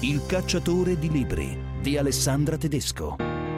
Il cacciatore di libri di Alessandra Tedesco.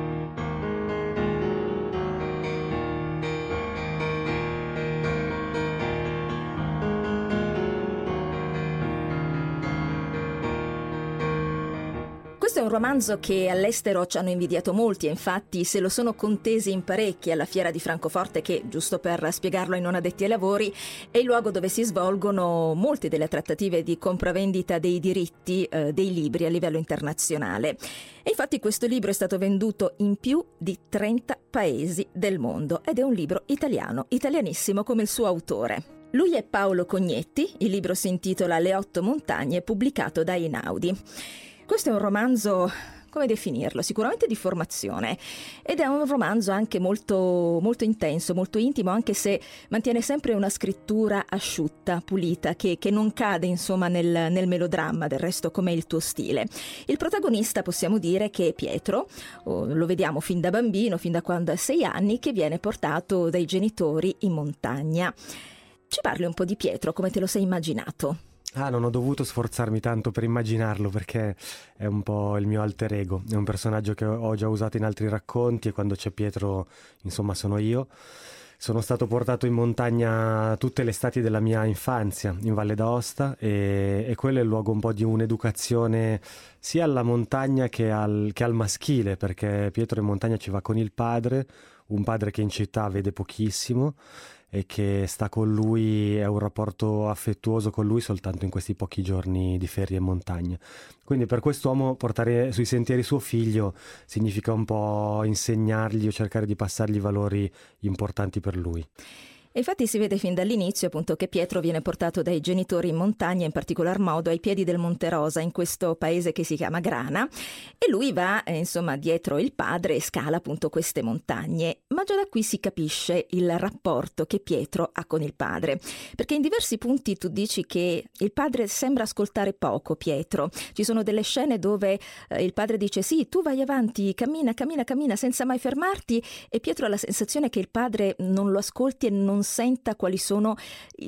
Questo è un romanzo che all'estero ci hanno invidiato molti e infatti se lo sono contesi in parecchi alla Fiera di Francoforte, che, giusto per spiegarlo ai non addetti ai lavori, è il luogo dove si svolgono molte delle trattative di compravendita dei diritti dei libri a livello internazionale. E infatti questo libro è stato venduto in più di 30 paesi del mondo ed è un libro italiano, italianissimo come il suo autore. Lui è Paolo Cognetti, il libro si intitola Le 8 montagne, pubblicato da Einaudi. Questo è un romanzo, come definirlo? Sicuramente di formazione ed è un romanzo anche molto, molto intenso, molto intimo, anche se mantiene sempre una scrittura asciutta, pulita, che non cade insomma nel melodramma, del resto come il tuo stile. Il protagonista possiamo dire che è Pietro, lo vediamo fin da bambino, fin da quando ha 6 anni, che viene portato dai genitori in montagna. Ci parli un po' di Pietro, come te lo sei immaginato? Non ho dovuto sforzarmi tanto per immaginarlo perché è un po' il mio alter ego, è un personaggio che ho già usato in altri racconti e quando c'è Pietro, insomma, sono io. Sono stato portato in montagna tutte le estati della mia infanzia, in Valle d'Aosta, e quello è il luogo un po' di un'educazione sia alla montagna che al maschile, perché Pietro in montagna ci va con il padre, un padre che in città vede pochissimo e che sta con lui, è un rapporto affettuoso con lui soltanto in questi pochi giorni di ferie in montagna. Quindi per quest'uomo portare sui sentieri suo figlio significa un po' insegnargli o cercare di passargli valori importanti per lui. E infatti si vede fin dall'inizio appunto che Pietro viene portato dai genitori in montagna, in particolar modo ai piedi del Monte Rosa, in questo paese che si chiama Grana, e lui va insomma dietro il padre e scala appunto queste montagne. Ma già da qui si capisce il rapporto che Pietro ha con il padre, perché in diversi punti tu dici che il padre sembra ascoltare poco Pietro. Ci sono delle scene dove il padre dice sì, tu vai avanti, cammina senza mai fermarti, e Pietro ha la sensazione che il padre non lo ascolti e non senta quali sono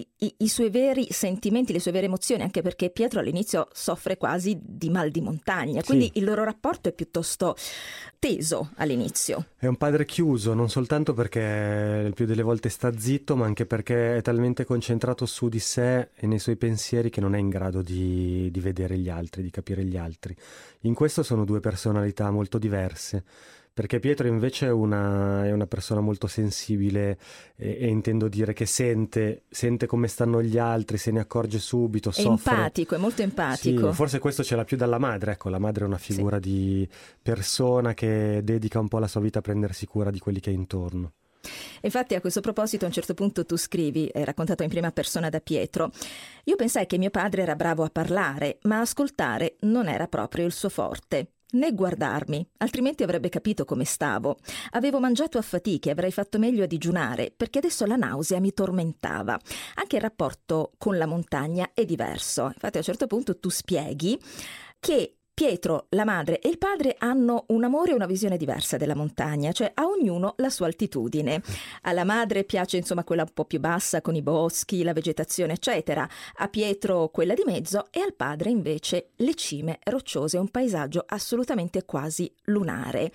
i suoi veri sentimenti, le sue vere emozioni, anche perché Pietro all'inizio soffre quasi di mal di montagna, quindi sì. Il loro rapporto è piuttosto teso all'inizio. È un padre chiuso, non soltanto perché il più delle volte sta zitto, ma anche perché è talmente concentrato su di sé e nei suoi pensieri che non è in grado di vedere gli altri, di capire gli altri. In questo sono due personalità molto diverse. Perché Pietro invece è una persona molto sensibile e intendo dire che sente come stanno gli altri, se ne accorge subito, soffre. Empatico, è molto empatico. Sì, forse questo ce l'ha più dalla madre, ecco, la madre è una figura di persona che dedica un po' la sua vita a prendersi cura di quelli che è intorno. Infatti a questo proposito a un certo punto tu scrivi, è raccontato in prima persona da Pietro: io pensai che mio padre era bravo a parlare, ma ascoltare non era proprio il suo forte. Né guardarmi, altrimenti avrebbe capito come stavo. Avevo mangiato a fatica e avrei fatto meglio a digiunare, perché adesso la nausea mi tormentava. Anche il rapporto con la montagna è diverso. Infatti a un certo punto tu spieghi che Pietro, la madre e il padre hanno un amore e una visione diversa della montagna, cioè a ognuno la sua altitudine. Alla madre piace insomma quella un po' più bassa con i boschi, la vegetazione eccetera, a Pietro quella di mezzo e al padre invece le cime rocciose, un paesaggio assolutamente quasi lunare.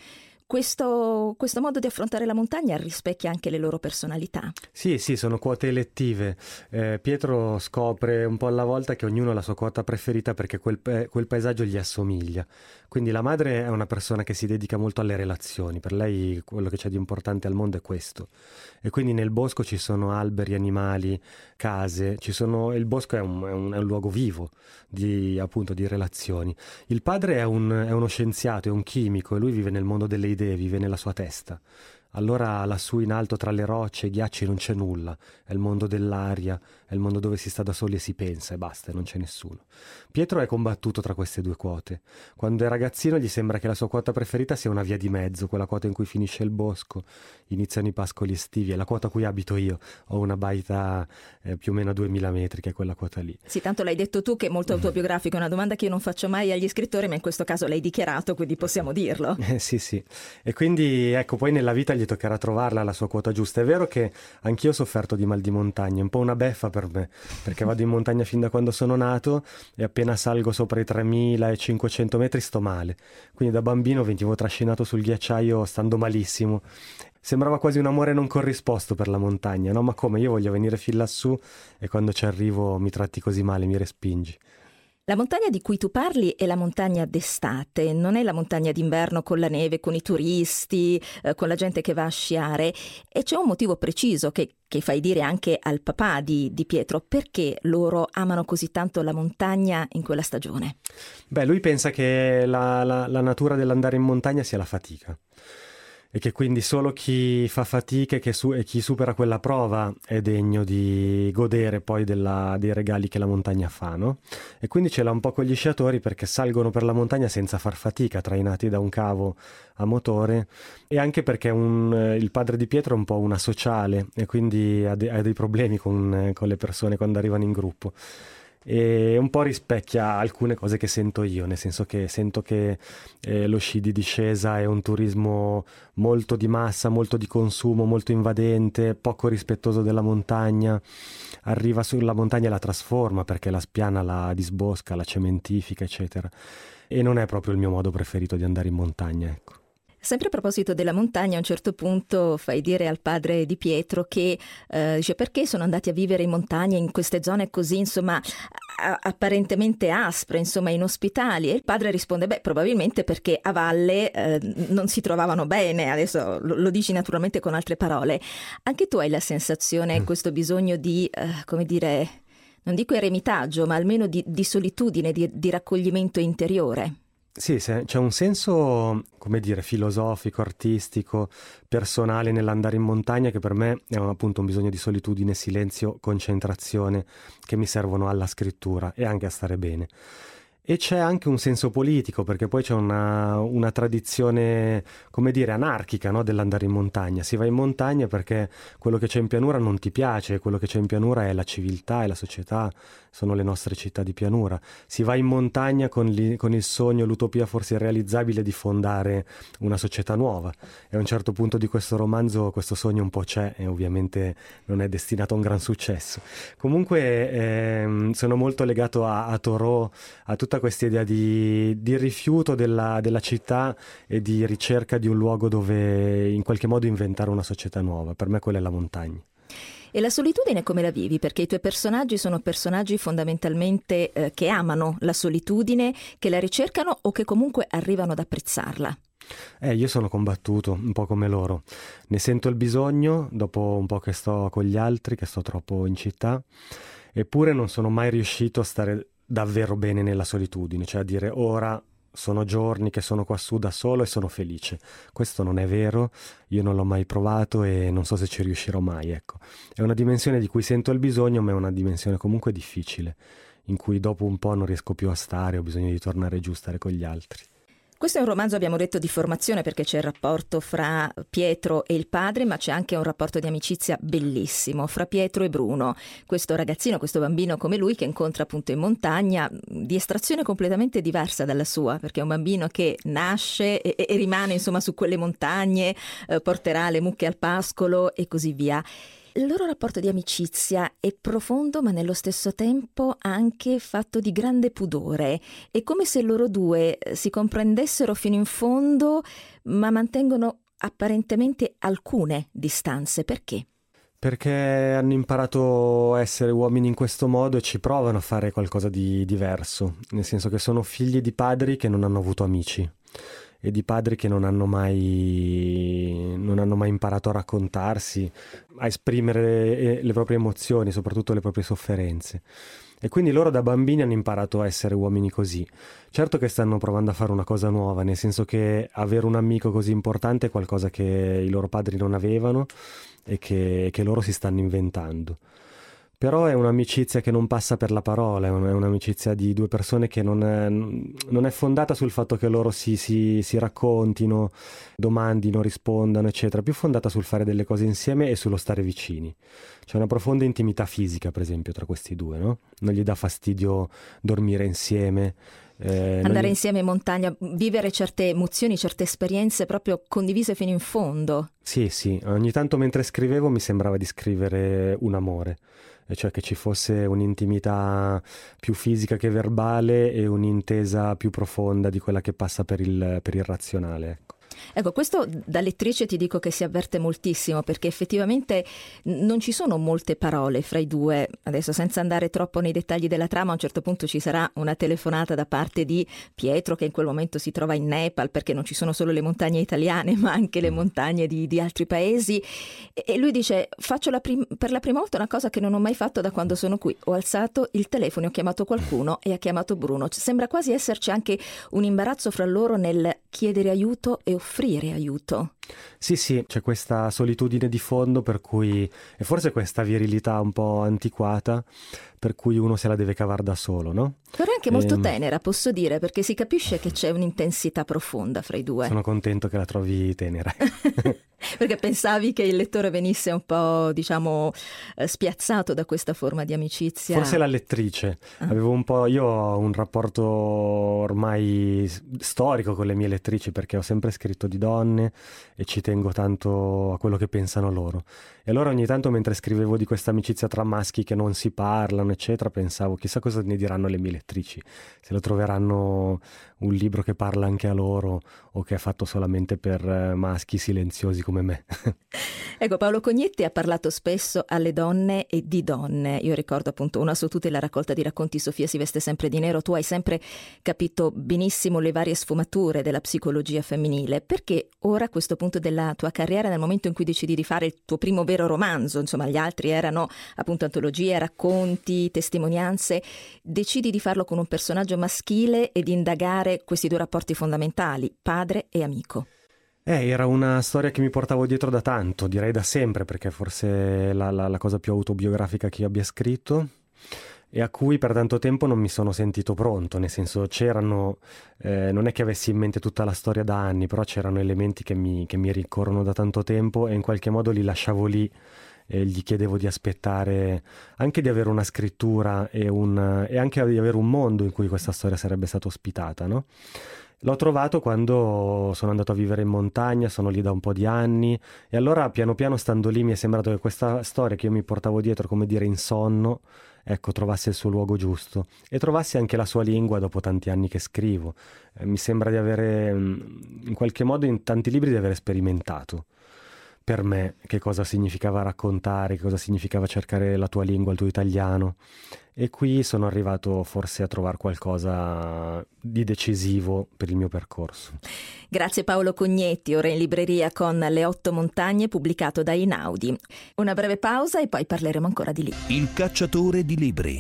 Questo modo di affrontare la montagna rispecchia anche le loro personalità. Sì, sono quote elettive. Pietro scopre un po' alla volta che ognuno ha la sua quota preferita perché quel paesaggio gli assomiglia. Quindi la madre è una persona che si dedica molto alle relazioni, per lei quello che c'è di importante al mondo è questo. E quindi nel bosco ci sono alberi, animali, case, il bosco è un luogo vivo di relazioni. Il padre è uno scienziato, è un chimico e lui vive nel mondo delle idee, vive nella sua testa. Allora lassù in alto tra le rocce e i ghiacci non c'è nulla, è il mondo dell'aria, è il mondo dove si sta da soli e si pensa e basta, e non c'è nessuno. Pietro è combattuto tra queste due quote. Quando è ragazzino gli sembra che la sua quota preferita sia una via di mezzo, quella quota in cui finisce il bosco, iniziano i pascoli estivi, è la quota a cui abito io, ho una baita più o meno a 2000 metri, che è quella quota lì. Sì, tanto l'hai detto tu che è molto autobiografico, è una domanda che io non faccio mai agli scrittori, ma in questo caso l'hai dichiarato, quindi possiamo dirlo. Sì, e quindi ecco, poi nella vita gli gli toccherà trovarla la sua quota giusta. È vero che anch'io ho sofferto di mal di montagna, è un po' una beffa per me, perché vado in montagna fin da quando sono nato e appena salgo sopra i 3500 metri sto male. Quindi da bambino venivo trascinato sul ghiacciaio stando malissimo. Sembrava quasi un amore non corrisposto per la montagna, no? Ma come, io voglio venire fin lassù e quando ci arrivo mi tratti così male, mi respingi. La montagna di cui tu parli è la montagna d'estate, non è la montagna d'inverno con la neve, con i turisti, con la gente che va a sciare. E c'è un motivo preciso che fai dire anche al papà di Pietro. Perché loro amano così tanto la montagna in quella stagione? Beh, lui pensa che la natura dell'andare in montagna sia la fatica. E che quindi solo chi fa fatica e chi supera quella prova è degno di godere poi dei regali che la montagna fa, no? E quindi ce l'ha un po' con gli sciatori perché salgono per la montagna senza far fatica, trainati da un cavo a motore, e anche perché il padre di Pietro è un po' una sociale e quindi ha dei problemi con le persone quando arrivano in gruppo. E un po' rispecchia alcune cose che sento io, nel senso che sento che lo sci di discesa è un turismo molto di massa, molto di consumo, molto invadente, poco rispettoso della montagna, arriva sulla montagna e la trasforma perché la spiana, la disbosca, la cementifica, eccetera, e non è proprio il mio modo preferito di andare in montagna, ecco. Sempre a proposito della montagna, a un certo punto fai dire al padre di Pietro che dice: perché sono andati a vivere in montagna, in queste zone così, insomma, apparentemente aspre, insomma, inospitali? E il padre risponde: beh, probabilmente perché a valle non si trovavano bene. Adesso lo dici naturalmente con altre parole. Anche tu hai la sensazione, questo bisogno di, come dire, non dico eremitaggio, ma almeno di solitudine, di raccoglimento interiore? Sì, c'è un senso, come dire, filosofico, artistico, personale nell'andare in montagna che per me è appunto un bisogno di solitudine, silenzio, concentrazione che mi servono alla scrittura e anche a stare bene. E c'è anche un senso politico, perché poi c'è una tradizione, come dire, anarchica, no, dell'andare in montagna. Si va in montagna perché quello che c'è in pianura non ti piace, quello che c'è in pianura è la civiltà, è la società, sono le nostre città di pianura. Si va in montagna con il sogno, l'utopia forse irrealizzabile di fondare una società nuova. E a un certo punto di questo romanzo questo sogno un po' c'è e ovviamente non è destinato a un gran successo. Comunque sono molto legato a Thoreau, a tutta questa idea di rifiuto della città e di ricerca di un luogo dove in qualche modo inventare una società nuova. Per me quella è la montagna. E la solitudine come la vivi? Perché i tuoi personaggi sono personaggi fondamentalmente che amano la solitudine, che la ricercano o che comunque arrivano ad apprezzarla. Io sono combattuto, un po' come loro. Ne sento il bisogno dopo un po' che sto con gli altri, che sto troppo in città, eppure non sono mai riuscito a stare davvero bene nella solitudine, cioè a dire ora sono giorni che sono quassù da solo e sono felice. Questo non è vero, io non l'ho mai provato e non so se ci riuscirò mai, ecco. È una dimensione di cui sento il bisogno, ma è una dimensione comunque difficile, in cui dopo un po' non riesco più a stare, ho bisogno di tornare giù, stare con gli altri. Questo è un romanzo, abbiamo detto, di formazione, perché c'è il rapporto fra Pietro e il padre, ma c'è anche un rapporto di amicizia bellissimo fra Pietro e Bruno, questo ragazzino, questo bambino come lui che incontra appunto in montagna, di estrazione completamente diversa dalla sua, perché è un bambino che nasce e rimane insomma su quelle montagne, porterà le mucche al pascolo e così via. Il loro rapporto di amicizia è profondo, ma nello stesso tempo anche fatto di grande pudore. È come se loro due si comprendessero fino in fondo, ma mantengono apparentemente alcune distanze. Perché? Perché hanno imparato a essere uomini in questo modo e ci provano a fare qualcosa di diverso, nel senso che sono figli di padri che non hanno avuto amici e di padri che non hanno mai imparato a raccontarsi, a esprimere le proprie emozioni, soprattutto le proprie sofferenze. E quindi loro da bambini hanno imparato a essere uomini così. Certo che stanno provando a fare una cosa nuova, nel senso che avere un amico così importante è qualcosa che i loro padri non avevano e che loro si stanno inventando. Però è un'amicizia che non passa per la parola, è un'amicizia di due persone che non è fondata sul fatto che loro si raccontino, domandino, rispondano, eccetera, più fondata sul fare delle cose insieme e sullo stare vicini. C'è una profonda intimità fisica, per esempio, tra questi due, no? Non gli dà fastidio dormire insieme, Andare insieme in montagna, vivere certe emozioni, certe esperienze proprio condivise fino in fondo. Sì, ogni tanto mentre scrivevo mi sembrava di scrivere un amore, e cioè che ci fosse un'intimità più fisica che verbale e un'intesa più profonda di quella che passa per il razionale, ecco. Ecco, questo da lettrice ti dico che si avverte moltissimo, perché effettivamente non ci sono molte parole fra i due. Adesso, senza andare troppo nei dettagli della trama, a un certo punto ci sarà una telefonata da parte di Pietro, che in quel momento si trova in Nepal, perché non ci sono solo le montagne italiane ma anche le montagne di altri paesi, e lui dice: faccio per la prima volta una cosa che non ho mai fatto da quando sono qui, ho alzato il telefono, ho chiamato qualcuno e ha chiamato Bruno. Sembra quasi esserci anche un imbarazzo fra loro nel chiedere aiuto e offrire aiuto. Sì, c'è questa solitudine di fondo, per cui, e forse questa virilità un po' antiquata, per cui uno se la deve cavare da solo, no? Però è anche molto tenera, posso dire, perché si capisce che c'è un'intensità profonda fra i due. Sono contento che la trovi tenera. Perché pensavi che il lettore venisse un po', diciamo, spiazzato da questa forma di amicizia? Forse la lettrice. Io ho un rapporto ormai storico con le mie lettrici, perché ho sempre scritto di donne e ci tengo tanto a quello che pensano loro. E allora ogni tanto, mentre scrivevo di questa amicizia tra maschi che non si parlano, eccetera, pensavo chissà cosa ne diranno le mie lettrici, se lo troveranno un libro che parla anche a loro o che è fatto solamente per maschi silenziosi come me. Ecco, Paolo Cognetti ha parlato spesso alle donne e di donne. Io ricordo appunto Una su tutte, la raccolta di racconti Sofia si veste sempre di nero. Tu hai sempre capito benissimo le varie sfumature della psicologia femminile. Perché ora, a questo punto della tua carriera, nel momento in cui decidi di fare il tuo primo vero romanzo, insomma gli altri erano appunto antologie, racconti, testimonianze, decidi di farlo con un personaggio maschile e di indagare questi due rapporti fondamentali, padre e amico? Era una storia che mi portavo dietro da tanto, direi da sempre, perché forse è la cosa più autobiografica che io abbia scritto, e a cui per tanto tempo non mi sono sentito pronto, nel senso c'erano, non è che avessi in mente tutta la storia da anni, però c'erano elementi che mi ricorrono da tanto tempo e in qualche modo li lasciavo lì e gli chiedevo di aspettare anche di avere una scrittura e anche di avere un mondo in cui questa storia sarebbe stata ospitata, no? L'ho trovato quando sono andato a vivere in montagna, sono lì da un po' di anni, e allora piano piano, stando lì, mi è sembrato che questa storia che io mi portavo dietro, come dire, in sonno, ecco, trovasse il suo luogo giusto e trovasse anche la sua lingua dopo tanti anni che scrivo. Mi sembra di avere, in qualche modo, in tanti libri di aver sperimentato per me che cosa significava raccontare, che cosa significava cercare la tua lingua, il tuo italiano, e qui sono arrivato forse a trovare qualcosa di decisivo per il mio percorso. Grazie Paolo Cognetti, ora in libreria con Le 8 montagne, pubblicato da Einaudi. Una breve pausa e poi parleremo ancora di libri. Il cacciatore di libri.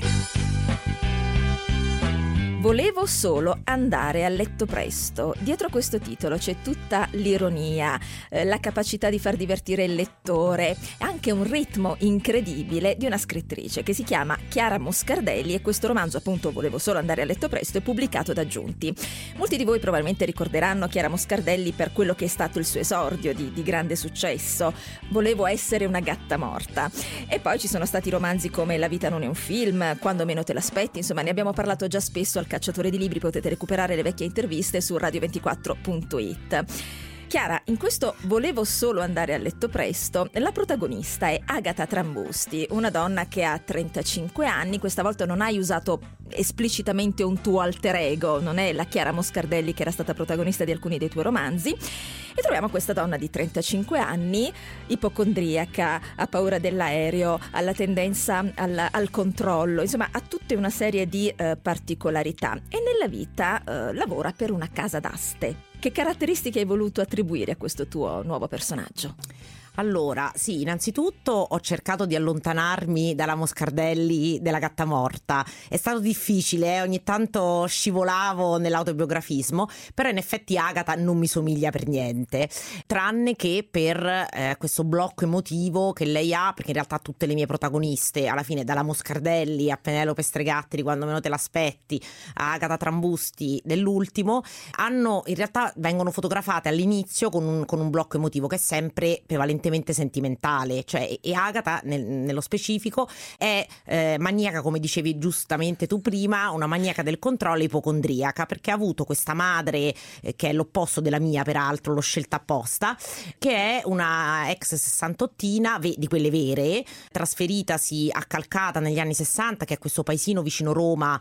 Volevo solo andare a letto presto. Dietro questo titolo c'è tutta l'ironia, la capacità di far divertire il lettore, anche un ritmo incredibile di una scrittrice che si chiama Chiara Moscardelli, e questo romanzo, appunto, Volevo solo andare a letto presto, è pubblicato da Giunti. Molti di voi probabilmente ricorderanno Chiara Moscardelli per quello che è stato il suo esordio di grande successo, Volevo essere una gatta morta. E poi ci sono stati romanzi come La vita non è un film, Quando meno te l'aspetti, insomma ne abbiamo parlato già spesso al Cacciatore di libri, potete recuperare le vecchie interviste su radio24.it. Chiara, in questo Volevo solo andare a letto presto, la protagonista è Agata Trambusti, una donna che ha 35 anni, questa volta non hai usato esplicitamente un tuo alter ego, non è la Chiara Moscardelli che era stata protagonista di alcuni dei tuoi romanzi, e troviamo questa donna di 35 anni, ipocondriaca, ha paura dell'aereo, ha la tendenza al controllo, insomma ha tutta una serie di particolarità, e nella vita lavora per una casa d'aste. Che caratteristiche hai voluto attribuire a questo tuo nuovo personaggio? Allora, sì, innanzitutto ho cercato di allontanarmi dalla Moscardelli della gatta morta. È stato difficile, ogni tanto scivolavo nell'autobiografismo, però in effetti Agata non mi somiglia per niente, tranne che per questo blocco emotivo che lei ha, perché in realtà tutte le mie protagoniste, alla fine, dalla Moscardelli a Penelope Stregatti di Quando meno te l'aspetti, a Agata Trambusti dell'ultimo, in realtà vengono fotografate all'inizio con un blocco emotivo che è sempre prevalentemente prevalentemente sentimentale, cioè, e Agatha nello specifico è maniaca, come dicevi giustamente tu prima, una maniaca del controllo, ipocondriaca, perché ha avuto questa madre che è l'opposto della mia, peraltro l'ho scelta apposta, che è una ex sessantottina di quelle vere, trasferitasi a Calcata negli anni 60, che è questo paesino vicino Roma,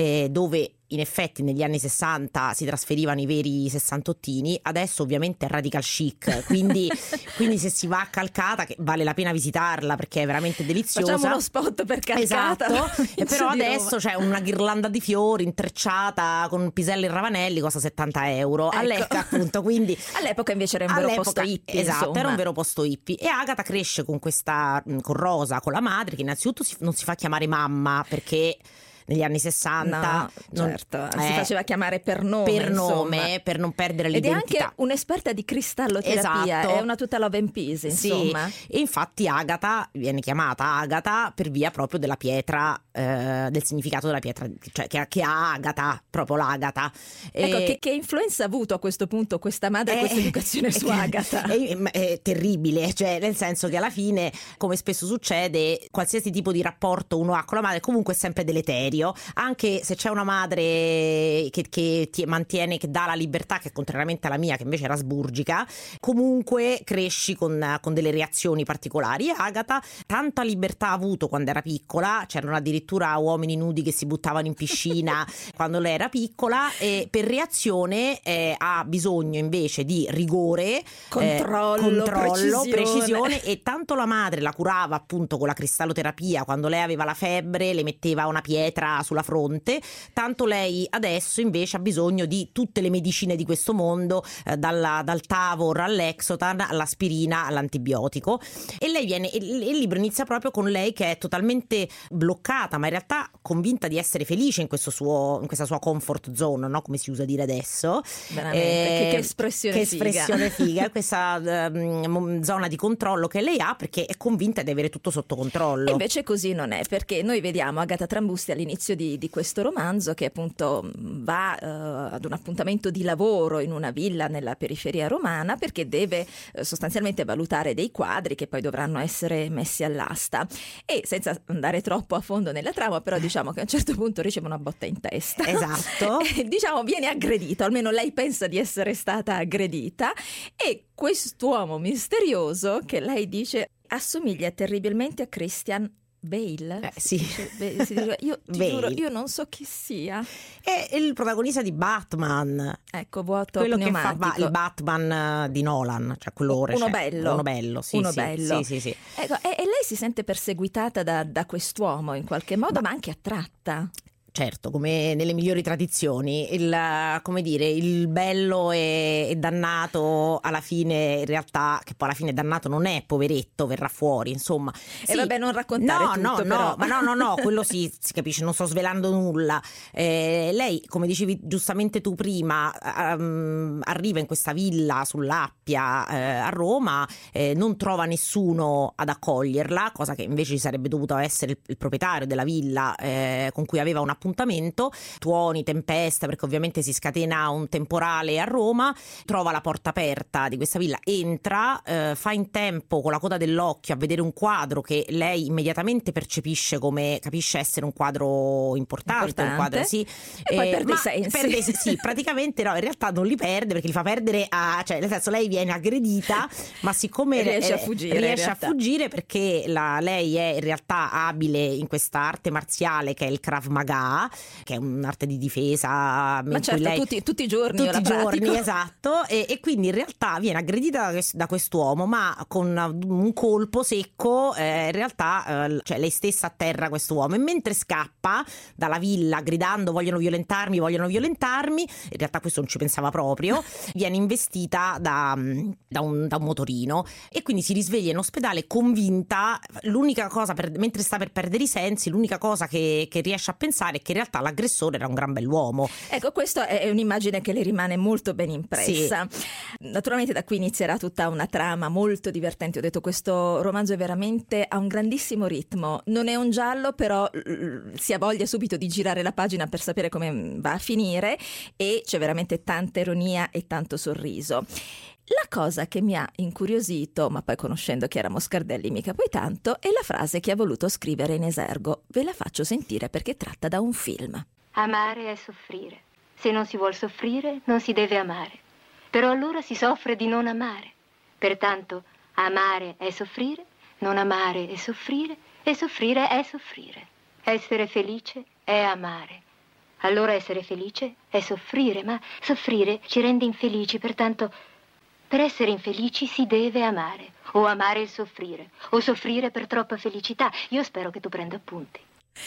dove in effetti negli anni 60 si trasferivano i veri sessantottini. Adesso ovviamente è radical chic, quindi se si va a Calcata, che vale la pena visitarla perché è veramente deliziosa. Facciamo uno spot per Calcata. Esatto. Però adesso c'è una ghirlanda di fiori intrecciata con piselli e ravanelli, costa 70 euro. Ecco. All'epoca, appunto, quindi all'epoca invece era un vero posto hippie. Esatto, insomma. era un vero posto hippie. E Agatha cresce con Rosa, con la madre, che innanzitutto non si fa chiamare mamma, perché negli anni 60 certo, si faceva chiamare per nome, per non perdere ed l'identità. Ed è anche un'esperta di cristalloterapia, esatto. È una tutta love and peace, insomma. Sì. E infatti Agatha viene chiamata Agatha per via proprio della pietra, del significato della pietra, cioè che ha Agatha, proprio l'Agata. Ecco, che influenza ha avuto a questo punto questa madre, questa educazione su Agatha? È terribile, cioè nel senso che alla fine, come spesso succede, qualsiasi tipo di rapporto uno ha con la madre comunque è sempre deleterio. Anche se c'è una madre che ti mantiene, che dà la libertà, che contrariamente alla mia che invece era sburgica, comunque cresci con delle reazioni particolari. E Agatha tanta libertà ha avuto quando era piccola, c'erano addirittura uomini nudi che si buttavano in piscina quando lei era piccola, e per reazione ha bisogno invece di rigore, controllo, precisione, e tanto la madre la curava appunto con la cristalloterapia. Quando lei aveva la febbre le metteva una pietra sulla fronte, tanto lei adesso invece ha bisogno di tutte le medicine di questo mondo, dal Tavor all'Exotan, all'aspirina, all'antibiotico. E lei il libro inizia proprio con lei che è totalmente bloccata, ma in realtà convinta di essere felice in questa sua comfort zone, no? Come si usa dire adesso. Veramente, che espressione figa questa zona di controllo che lei ha, perché è convinta di avere tutto sotto controllo. E invece così non è, perché noi vediamo Agatha Trambusti all'inizio di questo romanzo che appunto va ad un appuntamento di lavoro in una villa nella periferia romana, perché deve sostanzialmente valutare dei quadri che poi dovranno essere messi all'asta. E senza andare troppo a fondo nella trama, però diciamo che a un certo punto riceve una botta in testa. Esatto. E, diciamo, viene aggredito, almeno lei pensa di essere stata aggredita, e quest'uomo misterioso, che lei dice assomiglia terribilmente a Christian Bale. Sì. Io ti giuro, io non so chi sia. È il protagonista di Batman. Ecco, vuoto quello pneumatico. Che fa il Batman di Nolan, cioè quello uno bello, sì, uno sì, bello. Sì. Ecco, e lei si sente perseguitata da quest'uomo in qualche modo, ma anche attratta. Certo, come nelle migliori tradizioni, il bello e dannato alla fine, in realtà, che poi alla fine dannato non è, poveretto, verrà fuori, insomma. E vabbè, non raccontare tutto, però. No, quello si capisce, non sto svelando nulla. Lei, come dicevi giustamente tu prima, arriva in questa villa sull'Appia a Roma, non trova nessuno ad accoglierla, cosa che invece ci sarebbe dovuto essere il proprietario della villa, con cui aveva un appuntamento. Tuoni, tempesta, perché ovviamente si scatena un temporale a Roma. Trova la porta aperta di questa villa, entra, fa in tempo con la coda dell'occhio a vedere un quadro che lei immediatamente capisce essere un quadro importante. Un quadro, sì. E poi perde i sensi. Sì, praticamente no, in realtà non li perde, perché li fa perdere cioè nel senso, lei viene aggredita, ma siccome riesce a fuggire perché lei è in realtà abile in questa arte marziale che è il Krav Maga, che è un'arte di difesa, ma certo, lei, tutti i giorni, esatto, e quindi in realtà viene aggredita da quest'uomo, ma con un colpo secco in realtà cioè lei stessa atterra quest'uomo, e mentre scappa dalla villa gridando vogliono violentarmi, in realtà questo non ci pensava proprio, viene investita da un motorino, e quindi si risveglia in ospedale convinta, l'unica cosa mentre sta per perdere i sensi, l'unica cosa che riesce a pensare è che in realtà l'aggressore era un gran bell'uomo. Ecco, questa è un'immagine che le rimane molto ben impressa. Sì. Naturalmente da qui inizierà tutta una trama molto divertente. Ho detto, questo romanzo ha un grandissimo ritmo. Non è un giallo, però si ha voglia subito di girare la pagina per sapere come va a finire, e c'è veramente tanta ironia e tanto sorriso. La cosa che mi ha incuriosito, ma poi conoscendo Chiara Moscardelli mica poi tanto, è la frase che ha voluto scrivere in esergo. Ve la faccio sentire perché tratta da un film. Amare è soffrire. Se non si vuol soffrire, non si deve amare. Però allora si soffre di non amare. Pertanto, amare è soffrire, non amare è soffrire, e soffrire è soffrire. Essere felice è amare. Allora essere felice è soffrire, ma soffrire ci rende infelici, pertanto per essere infelici si deve amare. O amare il soffrire, o soffrire per troppa felicità. Io spero che tu prenda appunti.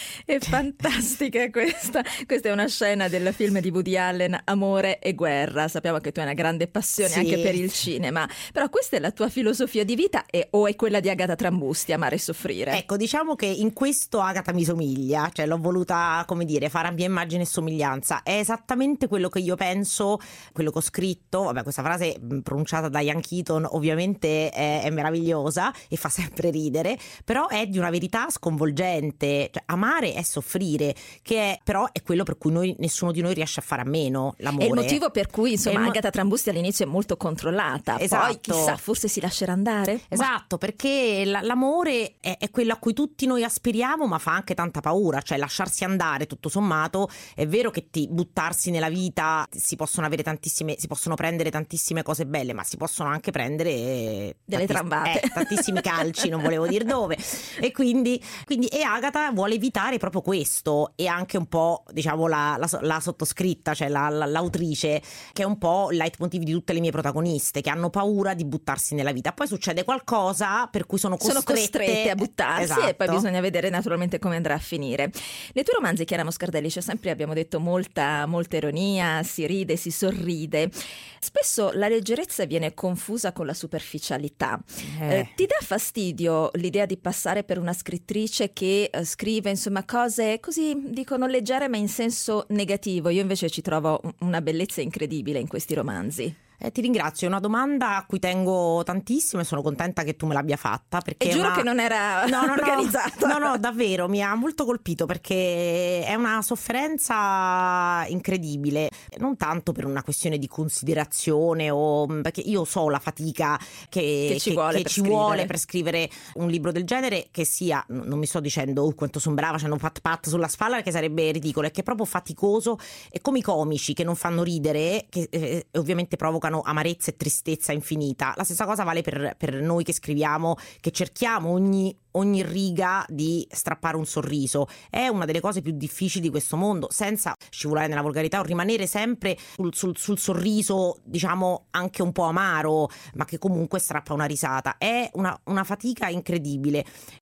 È fantastica questa. Questa è una scena del film di Woody Allen, Amore e guerra. Sappiamo che tu hai una grande passione anche per il cinema, però questa è la tua filosofia di vita o è quella di Agata Trambusti, amare e soffrire? Ecco, diciamo che in questo Agata mi somiglia, cioè l'ho voluta, come dire, fare a mia immagine e somiglianza. È esattamente quello che io penso, quello che ho scritto. Vabbè, questa frase pronunciata da Ian Keaton ovviamente è meravigliosa e fa sempre ridere, però è di una verità sconvolgente. Cioè, amare è soffrire, però è quello per cui nessuno di noi riesce a fare a meno, l'amore. È il motivo per cui, insomma, Agata Trambusti all'inizio è molto controllata, esatto. Poi chissà, forse si lascerà andare? Esatto, perché l'amore è quello a cui tutti noi aspiriamo, ma fa anche tanta paura, cioè lasciarsi andare, tutto sommato. È vero che buttarsi nella vita si possono prendere tantissime cose belle, ma si possono anche prendere delle trambate, tantissimi calci, non volevo dire dove. E quindi Agata vuole evitare proprio questo, e anche un po', diciamo, la sottoscritta, cioè l'autrice, che è un po' il leitmotiv di tutte le mie protagoniste, che hanno paura di buttarsi nella vita. Poi succede qualcosa per cui sono costrette a buttarsi, esatto. E poi bisogna vedere naturalmente come andrà a finire. Nei tuoi romanzi, Chiara Moscardelli, c'è sempre, abbiamo detto, molta ironia, si ride, si sorride. Spesso la leggerezza viene confusa con la superficialità. Ti dà fastidio l'idea di passare per una scrittrice che scrive, insomma, cose così, dicono, leggere, ma in senso negativo? Io invece ci trovo una bellezza incredibile in questi romanzi. Ti ringrazio, è una domanda a cui tengo tantissimo e sono contenta che tu me l'abbia fatta, perché e giuro che non era organizzata. No, davvero, mi ha molto colpito, perché è una sofferenza incredibile, non tanto per una questione di considerazione, o perché io so la fatica che ci vuole per scrivere un libro del genere, che sia, non mi sto dicendo quanto sono brava, c'hanno pat sulla spalla, che sarebbe ridicolo, è che è proprio faticoso, è come i comici che non fanno ridere, che ovviamente provocano amarezza e tristezza infinita. La stessa cosa vale per noi che scriviamo, che cerchiamo ogni riga di strappare un sorriso. È una delle cose più difficili di questo mondo, senza scivolare nella volgarità, o rimanere sempre sul sorriso, diciamo, anche un po' amaro, ma che comunque strappa una risata. È una fatica incredibile.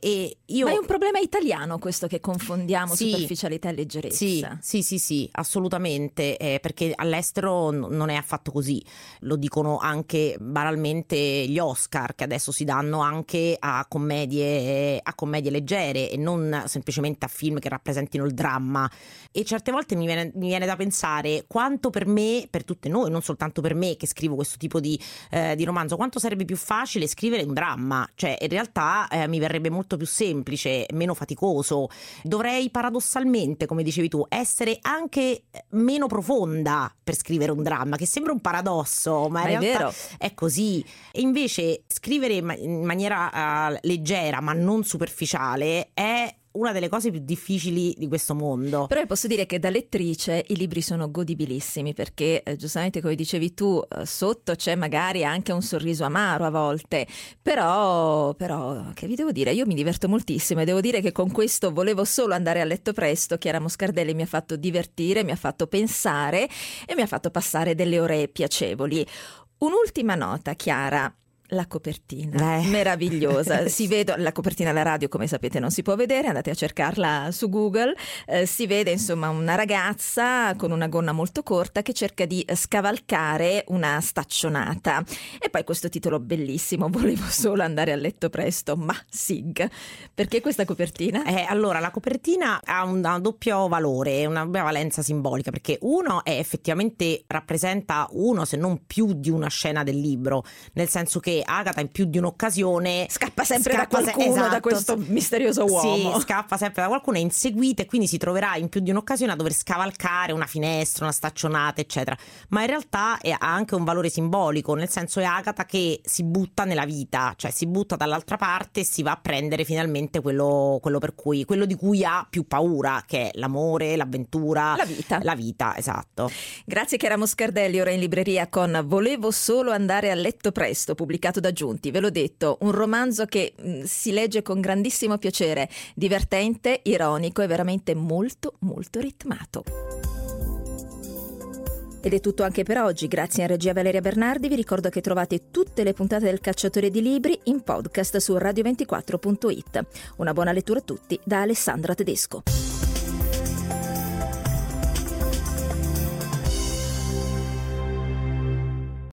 Ma è un problema italiano questo, che confondiamo superficialità e leggerezza. Sì, assolutamente, perché all'estero non è affatto così. Lo dicono anche banalmente gli Oscar, che adesso si danno anche a commedie leggere e non semplicemente a film che rappresentino il dramma. E certe volte mi viene da pensare quanto per me, per tutte noi, non soltanto per me che scrivo questo tipo di romanzo, quanto sarebbe più facile scrivere un dramma. Cioè, in realtà mi verrebbe molto più semplice, meno faticoso. Dovrei paradossalmente, come dicevi tu, essere anche meno profonda per scrivere un dramma, che sembra un paradosso, ma in realtà vero. È così. E invece scrivere in maniera leggera, ma non superficiale, è una delle cose più difficili di questo mondo. Però posso dire che da lettrice i libri sono godibilissimi, perché giustamente, come dicevi tu, sotto c'è magari anche un sorriso amaro a volte, però che vi devo dire, io mi diverto moltissimo, e devo dire che con questo Volevo solo andare a letto presto, Chiara Moscardelli mi ha fatto divertire, mi ha fatto pensare e mi ha fatto passare delle ore piacevoli. Un'ultima nota, Chiara. La copertina, meravigliosa. Si vede la copertina alla radio, come sapete non si può vedere, andate a cercarla su Google. Si vede, insomma, una ragazza con una gonna molto corta che cerca di scavalcare una staccionata, e poi questo titolo bellissimo, Volevo solo andare a letto presto, ma sig. Perché questa copertina? Allora, la copertina ha un doppio valore, una valenza simbolica, perché uno è effettivamente rappresenta uno, se non più di una scena del libro, nel senso che che Agatha in più di un'occasione scappa sempre da qualcuno, da questo misterioso uomo. Sì, scappa sempre da qualcuno, è inseguita e quindi si troverà in più di un'occasione a dover scavalcare una finestra, una staccionata, eccetera. Ma in realtà ha anche un valore simbolico, nel senso è Agatha che si butta nella vita, cioè si butta dall'altra parte e si va a prendere finalmente quello di cui ha più paura, che è l'amore, l'avventura, la vita, esatto. Grazie Chiara Moscardelli, ora in libreria con Volevo solo andare a letto presto, pubblicato da Giunti. Ve l'ho detto, un romanzo che si legge con grandissimo piacere, divertente, ironico e veramente molto molto ritmato. Ed è tutto anche per oggi, grazie a regia Valeria Bernardi. Vi ricordo che trovate tutte le puntate del Cacciatore di Libri in podcast su radio24.it. Una buona lettura a tutti da Alessandra Tedesco.